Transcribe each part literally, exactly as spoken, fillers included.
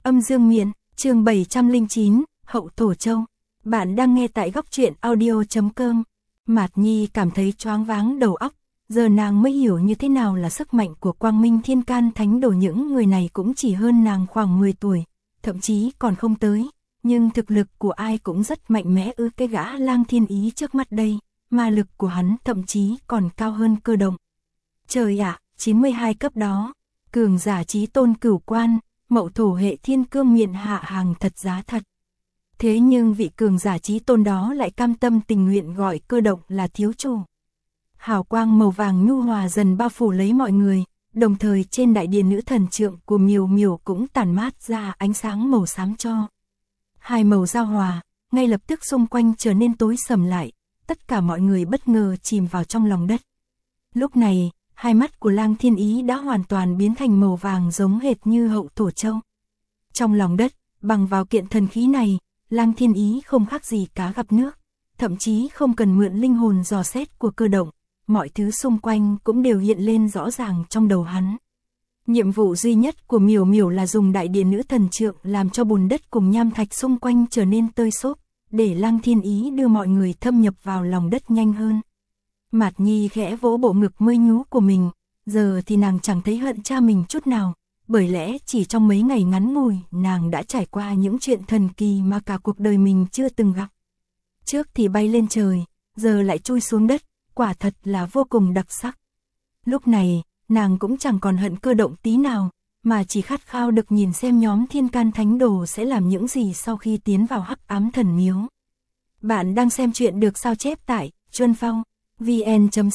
Âm dương miện, chương bảy trăm lẻ chín, Hậu Thổ Châu. Bạn đang nghe tại góc truyện audio chấm com. Mạt Nhi cảm thấy choáng váng đầu óc, giờ nàng mới hiểu như thế nào là sức mạnh của Quang Minh Thiên Can Thánh Đồ. Những người này cũng chỉ hơn nàng khoảng mười tuổi, thậm chí còn không tới, nhưng thực lực của ai cũng rất mạnh mẽ. Ư cái gã Lang Thiên Ý trước mắt đây, ma lực của hắn thậm chí còn cao hơn Cơ Động. Trời ạ, chín mươi hai cấp đó, cường giả chí tôn cửu quan, Mậu Thổ hệ thiên cương miện hạ hàng thật giá thật. Thế nhưng vị cường giả chí tôn đó lại cam tâm tình nguyện gọi Cơ Động là thiếu chủ. Hào quang màu vàng nhu hòa dần bao phủ lấy mọi người, đồng thời trên đại điện nữ thần trượng của Miều Miều cũng tản mát ra ánh sáng màu xám cho. Hai màu giao hòa, ngay lập tức xung quanh trở nên tối sầm lại, tất cả mọi người bất ngờ chìm vào trong lòng đất. Lúc này, hai mắt của Lang Thiên Ý đã hoàn toàn biến thành màu vàng giống hệt như Hậu Thổ Châu. Trong lòng đất, bằng vào kiện thần khí này, Lang Thiên Ý không khác gì cá gặp nước, thậm chí không cần mượn linh hồn dò xét của Cơ Động, mọi thứ xung quanh cũng đều hiện lên rõ ràng trong đầu hắn. Nhiệm vụ duy nhất của Miểu Miểu là dùng đại điện nữ thần trượng làm cho bùn đất cùng nham thạch xung quanh trở nên tơi xốp, để Lang Thiên Ý đưa mọi người thâm nhập vào lòng đất nhanh hơn. Mạt Nhi khẽ vỗ bộ ngực mới nhú của mình, giờ thì nàng chẳng thấy hận cha mình chút nào, bởi lẽ chỉ trong mấy ngày ngắn ngủi nàng đã trải qua những chuyện thần kỳ mà cả cuộc đời mình chưa từng gặp. Trước thì bay lên trời, giờ lại chui xuống đất, quả thật là vô cùng đặc sắc. Lúc này, nàng cũng chẳng còn hận Cơ Động tí nào, mà chỉ khát khao được nhìn xem nhóm Thiên Can Thánh Đồ sẽ làm những gì sau khi tiến vào Hắc Ám Thần Miếu. Bạn đang xem chuyện được sao chép tại Chuân Phong vn chấm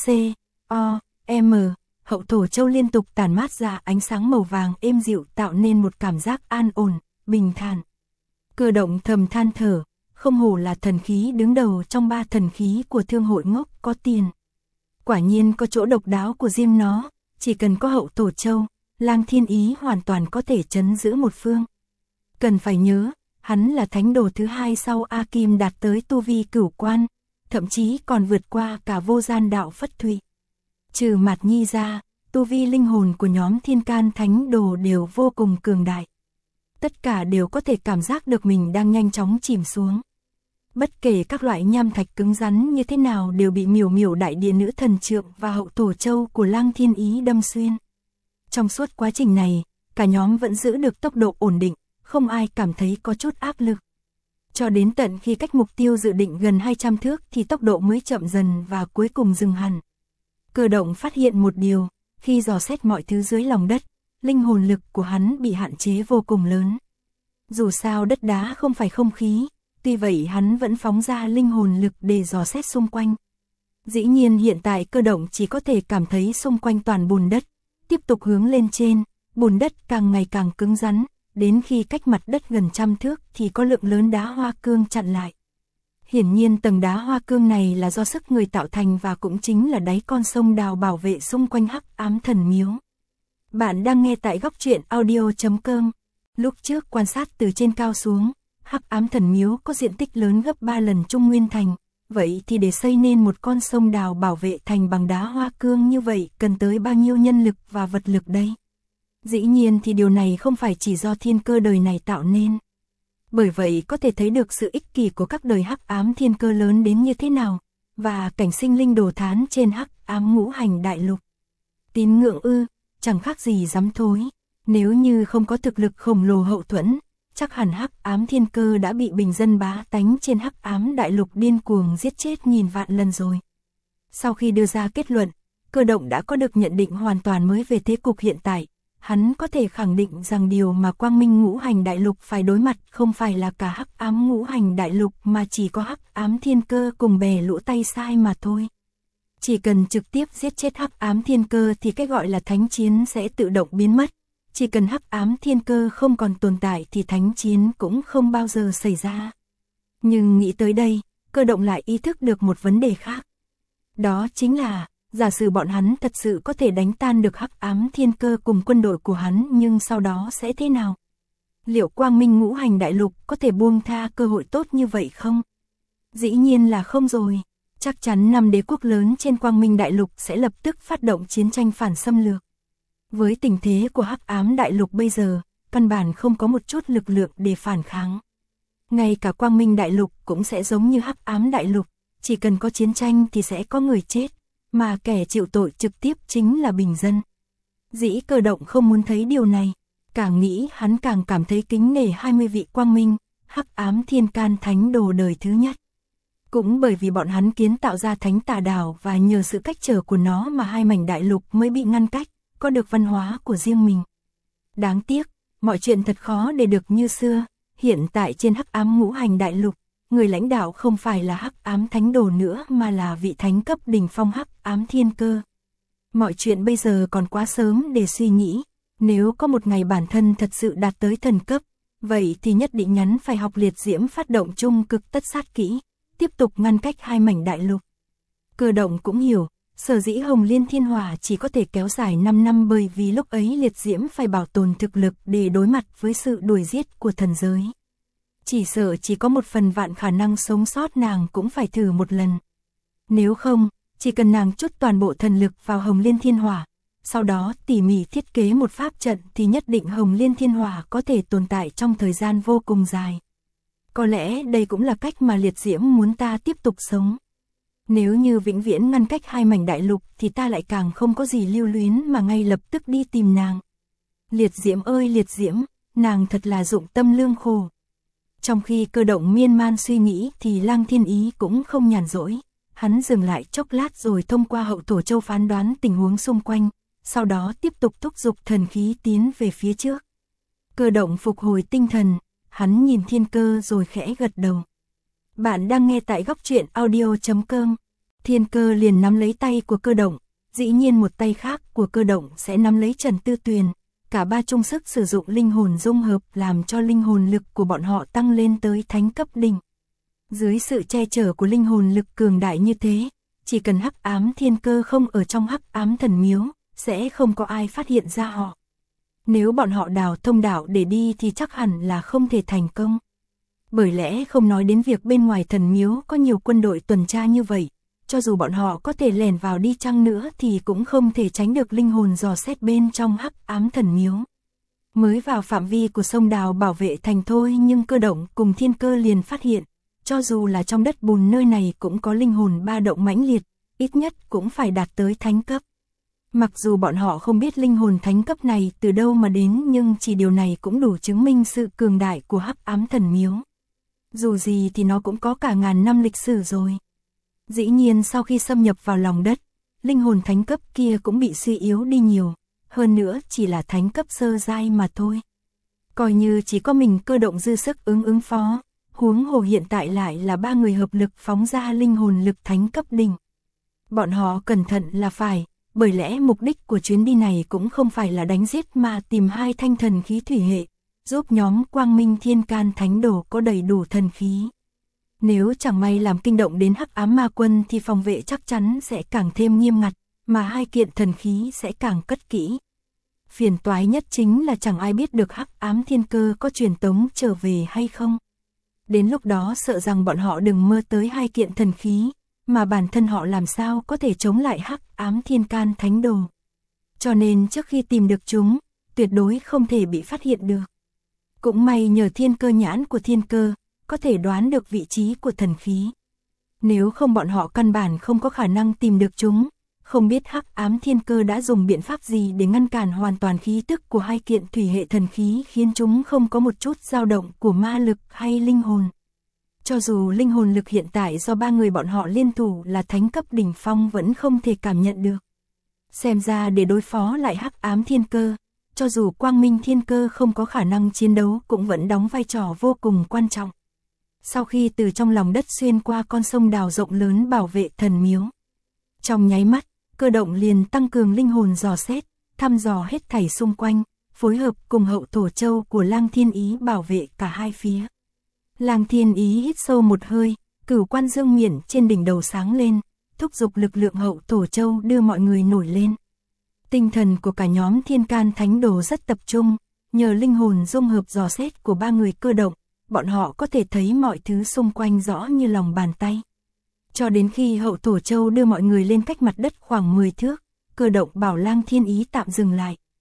com. Hậu Thổ Châu liên tục tản mát ra ánh sáng màu vàng êm dịu, tạo nên một cảm giác an ổn, bình thản. Cơ Động thầm than thở, không hổ là thần khí đứng đầu trong ba thần khí của Thương hội ngốc có tiền. Quả nhiên có chỗ độc đáo của riêng nó, chỉ cần có Hậu Thổ Châu, Lang Thiên Ý hoàn toàn có thể trấn giữ một phương. Cần phải nhớ, hắn là thánh đồ thứ hai sau A Kim đạt tới tu vi cửu quan, thậm chí còn vượt qua cả Vô Gian Đạo Phất Thụy. Trừ Mạt Nhi ra, tu vi linh hồn của nhóm Thiên Can Thánh Đồ đều vô cùng cường đại. Tất cả đều có thể cảm giác được mình đang nhanh chóng chìm xuống. Bất kể các loại nham thạch cứng rắn như thế nào đều bị Miểu Miểu đại điện nữ thần trượng và Hậu Thổ Châu của Lang Thiên Ý đâm xuyên. Trong suốt quá trình này, cả nhóm vẫn giữ được tốc độ ổn định, không ai cảm thấy có chút áp lực. Cho đến tận khi cách mục tiêu dự định gần hai trăm thước thì tốc độ mới chậm dần và cuối cùng dừng hẳn. Cơ Động phát hiện một điều, khi dò xét mọi thứ dưới lòng đất, linh hồn lực của hắn bị hạn chế vô cùng lớn. Dù sao đất đá không phải không khí, tuy vậy hắn vẫn phóng ra linh hồn lực để dò xét xung quanh. Dĩ nhiên hiện tại Cơ Động chỉ có thể cảm thấy xung quanh toàn bùn đất, tiếp tục hướng lên trên, bùn đất càng ngày càng cứng rắn, đến khi cách mặt đất gần trăm thước thì có lượng lớn đá hoa cương chặn lại. Hiển nhiên tầng đá hoa cương này là do sức người tạo thành và cũng chính là đáy con sông đào bảo vệ xung quanh Hắc Ám Thần Miếu. Bạn đang nghe tại góc truyện audio chấm com. Lúc trước quan sát từ trên cao xuống, Hắc Ám Thần Miếu có diện tích lớn gấp ba lần Trung Nguyên Thành, vậy thì để xây nên một con sông đào bảo vệ thành bằng đá hoa cương như vậy cần tới bao nhiêu nhân lực và vật lực đây? Dĩ nhiên thì điều này không phải chỉ do thiên cơ đời này tạo nên. Bởi vậy có thể thấy được sự ích kỷ của các đời Hắc Ám thiên cơ lớn đến như thế nào, và cảnh sinh linh đồ thán trên Hắc Ám ngũ hành đại lục. Tín ngưỡng ư, chẳng khác gì dám thối, nếu như không có thực lực khổng lồ hậu thuẫn, chắc hẳn Hắc Ám thiên cơ đã bị bình dân bá tánh trên Hắc Ám đại lục điên cuồng giết chết nghìn vạn lần rồi. Sau khi đưa ra kết luận, Cơ Động đã có được nhận định hoàn toàn mới về thế cục hiện tại. Hắn có thể khẳng định rằng điều mà Quang Minh ngũ hành đại lục phải đối mặt không phải là cả Hắc Ám ngũ hành đại lục mà chỉ có Hắc Ám thiên cơ cùng bè lũ tay sai mà thôi. Chỉ cần trực tiếp giết chết Hắc Ám thiên cơ thì cái gọi là thánh chiến sẽ tự động biến mất. Chỉ cần Hắc Ám thiên cơ không còn tồn tại thì thánh chiến cũng không bao giờ xảy ra. Nhưng nghĩ tới đây, Cơ Động lại ý thức được một vấn đề khác. Đó chính là, giả sử bọn hắn thật sự có thể đánh tan được Hắc Ám thiên cơ cùng quân đội của hắn, nhưng sau đó sẽ thế nào? Liệu Quang Minh ngũ hành đại lục có thể buông tha cơ hội tốt như vậy không? Dĩ nhiên là không rồi. Chắc chắn năm đế quốc lớn trên Quang Minh đại lục sẽ lập tức phát động chiến tranh phản xâm lược. Với tình thế của Hắc Ám đại lục bây giờ, căn bản không có một chút lực lượng để phản kháng. Ngay cả Quang Minh Đại Lục cũng sẽ giống như Hắc Ám Đại Lục, chỉ cần có chiến tranh thì sẽ có người chết, mà kẻ chịu tội trực tiếp chính là bình dân. Dĩ Cơ Động không muốn thấy điều này, càng nghĩ hắn càng cảm thấy kính nể hai mươi vị Quang Minh, Hắc Ám Thiên Can Thánh Đồ đời thứ nhất. Cũng bởi vì bọn hắn kiến tạo ra Thánh Tà Đảo và nhờ sự cách trở của nó mà hai mảnh đại lục mới bị ngăn cách, có được văn hóa của riêng mình. Đáng tiếc, mọi chuyện thật khó để được như xưa, hiện tại trên Hắc Ám Ngũ Hành Đại Lục, người lãnh đạo không phải là Hắc Ám Thánh Đồ nữa mà là vị thánh cấp đỉnh phong Hắc Ám Thiên Cơ. Mọi chuyện bây giờ còn quá sớm để suy nghĩ, nếu có một ngày bản thân thật sự đạt tới thần cấp, vậy thì nhất định nhắn phải học liệt diễm phát động chung cực tất sát kỹ, tiếp tục ngăn cách hai mảnh đại lục. Cơ Động cũng hiểu, sở dĩ Hồng Liên Thiên Hỏa chỉ có thể kéo dài năm năm bởi vì lúc ấy liệt diễm phải bảo tồn thực lực để đối mặt với sự đuổi giết của thần giới. Chỉ sợ chỉ có một phần vạn khả năng sống sót nàng cũng phải thử một lần. Nếu không, chỉ cần nàng chút toàn bộ thần lực vào Hồng Liên Thiên Hỏa, sau đó tỉ mỉ thiết kế một pháp trận thì nhất định Hồng Liên Thiên Hỏa có thể tồn tại trong thời gian vô cùng dài. Có lẽ đây cũng là cách mà liệt diễm muốn ta tiếp tục sống. Nếu như vĩnh viễn ngăn cách hai mảnh đại lục thì ta lại càng không có gì lưu luyến mà ngay lập tức đi tìm nàng. Liệt diễm ơi liệt diễm, nàng thật là dụng tâm lương khổ. Trong khi Cơ Động miên man suy nghĩ thì Lang Thiên Ý cũng không nhàn rỗi. Hắn dừng lại chốc lát rồi thông qua hậu thổ châu phán đoán tình huống xung quanh, sau đó tiếp tục thúc giục thần khí tiến về phía trước. Cơ Động phục hồi tinh thần, hắn nhìn Thiên Cơ rồi khẽ gật đầu. Bạn đang nghe tại góc truyện audio chấm com. Thiên Cơ liền nắm lấy tay của Cơ Động, dĩ nhiên một tay khác của Cơ Động sẽ nắm lấy Trần Tư Tuyền. Cả ba chung sức sử dụng linh hồn dung hợp làm cho linh hồn lực của bọn họ tăng lên tới thánh cấp đỉnh. Dưới sự che chở của linh hồn lực cường đại như thế, chỉ cần Hắc Ám Thiên Cơ không ở trong Hắc Ám Thần Miếu, sẽ không có ai phát hiện ra họ. Nếu bọn họ đào thông đạo để đi thì chắc hẳn là không thể thành công. Bởi lẽ không nói đến việc bên ngoài thần miếu có nhiều quân đội tuần tra như vậy, cho dù bọn họ có thể lèn vào đi chăng nữa thì cũng không thể tránh được linh hồn dò xét bên trong Hắc Ám Thần Miếu. Mới vào phạm vi của sông đào bảo vệ thành thôi nhưng Cơ Động cùng Thiên Cơ liền phát hiện, cho dù là trong đất bùn nơi này cũng có linh hồn ba động mãnh liệt, ít nhất cũng phải đạt tới thánh cấp. Mặc dù bọn họ không biết linh hồn thánh cấp này từ đâu mà đến nhưng chỉ điều này cũng đủ chứng minh sự cường đại của Hắc Ám Thần Miếu. Dù gì thì nó cũng có cả ngàn năm lịch sử rồi. Dĩ nhiên sau khi xâm nhập vào lòng đất, linh hồn thánh cấp kia cũng bị suy yếu đi nhiều, hơn nữa chỉ là thánh cấp sơ giai mà thôi. Coi như chỉ có mình Cơ Động dư sức ứng ứng phó, huống hồ hiện tại lại là ba người hợp lực phóng ra linh hồn lực thánh cấp đỉnh. Bọn họ cẩn thận là phải, bởi lẽ mục đích của chuyến đi này cũng không phải là đánh giết mà tìm hai thanh thần khí thủy hệ, giúp nhóm Quang Minh Thiên Can Thánh Đồ có đầy đủ thần khí. Nếu chẳng may làm kinh động đến Hắc Ám Ma Quân thì phòng vệ chắc chắn sẽ càng thêm nghiêm ngặt, mà hai kiện thần khí sẽ càng cất kỹ. Phiền toái nhất chính là chẳng ai biết được Hắc Ám Thiên Cơ có truyền tống trở về hay không. Đến lúc đó sợ rằng bọn họ đừng mơ tới hai kiện thần khí, mà bản thân họ làm sao có thể chống lại Hắc Ám Thiên Can Thánh Đồ. Cho nên trước khi tìm được chúng, tuyệt đối không thể bị phát hiện được. Cũng may nhờ Thiên Cơ nhãn của Thiên Cơ, có thể đoán được vị trí của thần khí. Nếu không bọn họ căn bản không có khả năng tìm được chúng, không biết Hắc Ám Thiên Cơ đã dùng biện pháp gì để ngăn cản hoàn toàn khí tức của hai kiện thủy hệ thần khí khiến chúng không có một chút dao động của ma lực hay linh hồn. Cho dù linh hồn lực hiện tại do ba người bọn họ liên thủ là thánh cấp đỉnh phong vẫn không thể cảm nhận được. Xem ra để đối phó lại Hắc Ám Thiên Cơ, cho dù Quang Minh Thiên Cơ không có khả năng chiến đấu cũng vẫn đóng vai trò vô cùng quan trọng. Sau khi từ trong lòng đất xuyên qua con sông đào rộng lớn bảo vệ thần miếu, trong nháy mắt, Cơ Động liền tăng cường linh hồn dò xét, thăm dò hết thảy xung quanh, phối hợp cùng hậu thổ châu của Lang Thiên Ý bảo vệ cả hai phía. Lang Thiên Ý hít sâu một hơi, cửu quan dương miển trên đỉnh đầu sáng lên, thúc giục lực lượng hậu thổ châu đưa mọi người nổi lên. Tinh thần của cả nhóm Thiên Can Thánh Đồ rất tập trung, nhờ linh hồn dung hợp dò xét của ba người Cơ Động, bọn họ có thể thấy mọi thứ xung quanh rõ như lòng bàn tay. Cho đến khi hậu thổ châu đưa mọi người lên cách mặt đất khoảng mười thước, Cơ Động bảo Lang Thiên Ý tạm dừng lại.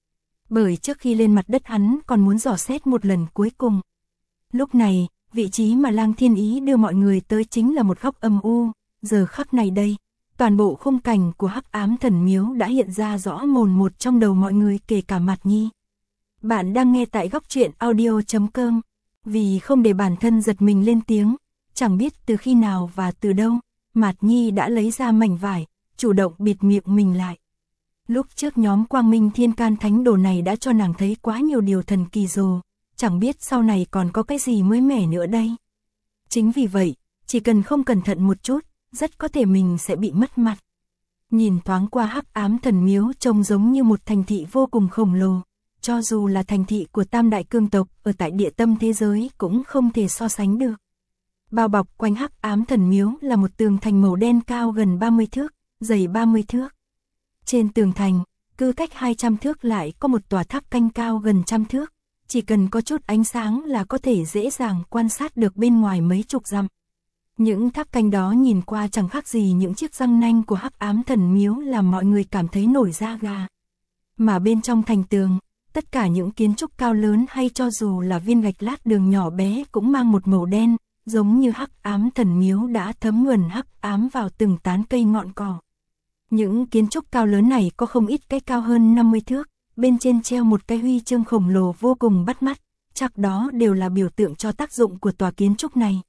Bởi trước khi lên mặt đất hắn còn muốn dò xét một lần cuối cùng. Lúc này, vị trí mà Lang Thiên Ý đưa mọi người tới chính là một góc âm u, giờ khắc này đây, toàn bộ khung cảnh của Hắc Ám Thần Miếu đã hiện ra rõ mồn một trong đầu mọi người, kể cả Mạt Nhi. Bạn đang nghe tại góc truyện audio chấm com. Vì không để bản thân giật mình lên tiếng, chẳng biết từ khi nào và từ đâu, Mạt Nhi đã lấy ra mảnh vải, chủ động bịt miệng mình lại. Lúc trước nhóm Quang Minh Thiên Can Thánh Đồ này đã cho nàng thấy quá nhiều điều thần kỳ rồi, chẳng biết sau này còn có cái gì mới mẻ nữa đây. Chính vì vậy, chỉ cần không cẩn thận một chút, rất có thể mình sẽ bị mất mặt. Nhìn thoáng qua Hắc Ám Thần Miếu trông giống như một thành thị vô cùng khổng lồ, cho dù là thành thị của Tam Đại Cương tộc ở tại địa tâm thế giới cũng không thể so sánh được. Bao bọc quanh Hắc Ám Thần Miếu là một tường thành màu đen cao gần ba mươi thước, dày ba mươi thước. Trên tường thành, cứ cách hai trăm thước lại có một tòa tháp canh cao gần trăm thước, chỉ cần có chút ánh sáng là có thể dễ dàng quan sát được bên ngoài mấy chục dặm. Những tháp canh đó nhìn qua chẳng khác gì những chiếc răng nanh của Hắc Ám Thần Miếu, làm mọi người cảm thấy nổi da gà. Mà bên trong thành tường, tất cả những kiến trúc cao lớn hay cho dù là viên gạch lát đường nhỏ bé cũng mang một màu đen, giống như Hắc Ám Thần Miếu đã thấm nhuần hắc ám vào từng tán cây ngọn cỏ. Những kiến trúc cao lớn này có không ít cái cao hơn năm mươi thước, bên trên treo một cái huy chương khổng lồ vô cùng bắt mắt, chắc đó đều là biểu tượng cho tác dụng của tòa kiến trúc này.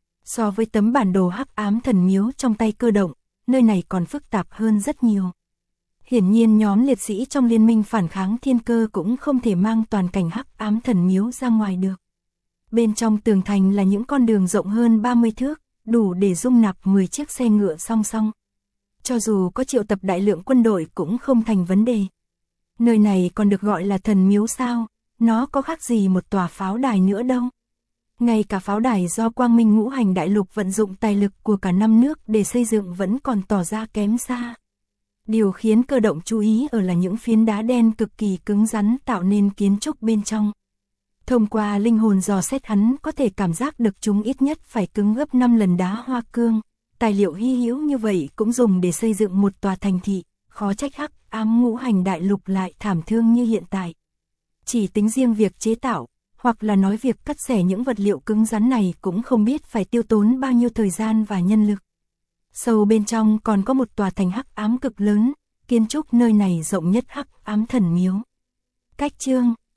So với tấm bản đồ Hắc Ám Thần Miếu trong tay Cơ Động, nơi này còn phức tạp hơn rất nhiều. Hiển nhiên nhóm liệt sĩ trong liên minh phản kháng thiên cơ cũng không thể mang toàn cảnh Hắc Ám Thần Miếu ra ngoài được. Bên trong tường thành là những con đường rộng hơn ba mươi thước, đủ để dung nạp mười chiếc xe ngựa song song. Cho dù có triệu tập đại lượng quân đội cũng không thành vấn đề. Nơi này còn được gọi là thần miếu sao, nó có khác gì một tòa pháo đài nữa đâu. Ngay cả pháo đài do Quang Minh Ngũ Hành Đại Lục vận dụng tài lực của cả năm nước để xây dựng vẫn còn tỏ ra kém xa. Điều khiến Cơ Động chú ý ở là những phiến đá đen cực kỳ cứng rắn tạo nên kiến trúc bên trong. Thông qua linh hồn dò xét hắn có thể cảm giác được chúng ít nhất phải cứng gấp năm lần đá hoa cương. Tài liệu hy hữu như vậy cũng dùng để xây dựng một tòa thành thị, khó trách Hắc Ám Ngũ Hành Đại Lục lại thảm thương như hiện tại. Chỉ tính riêng việc chế tạo, hoặc là nói việc cắt xẻ những vật liệu cứng rắn này cũng không biết phải tiêu tốn bao nhiêu thời gian và nhân lực. Sâu bên trong còn có một tòa thành hắc ám cực lớn, kiến trúc nơi này rộng nhất Hắc Ám Thần Miếu. Cách chương